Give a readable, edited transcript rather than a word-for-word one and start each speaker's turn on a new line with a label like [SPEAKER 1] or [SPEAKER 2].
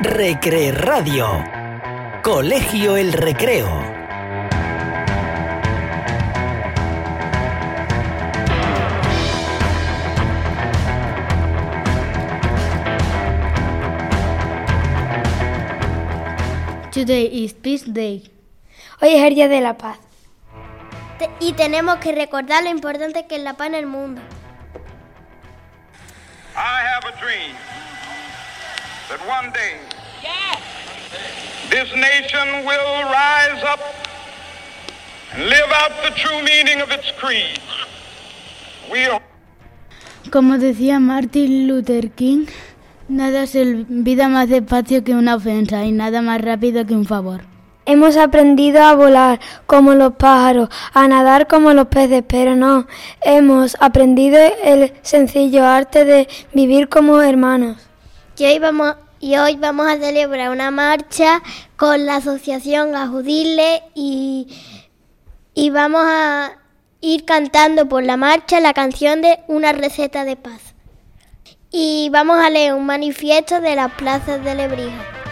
[SPEAKER 1] Recre Radio. Colegio El Recreo.
[SPEAKER 2] Today is Peace Day.
[SPEAKER 3] Hoy es el Día de la Paz.
[SPEAKER 4] Y tenemos que recordar lo importante que es la paz en el mundo.
[SPEAKER 5] I have a dream that one day this nation will rise up and live out the true meaning of its creed.
[SPEAKER 2] Como decía Martin Luther King, nada se olvida más despacio que una ofensa y nada más rápido que un favor.
[SPEAKER 3] Hemos aprendido a volar como los pájaros, a nadar como los peces, pero no hemos aprendido el sencillo arte de vivir como hermanos.
[SPEAKER 4] Y hoy vamos a celebrar una marcha con la asociación Ajudirle y vamos a ir cantando por la marcha la canción de Una receta de paz. Y vamos a leer un manifiesto de las plazas de Lebrija.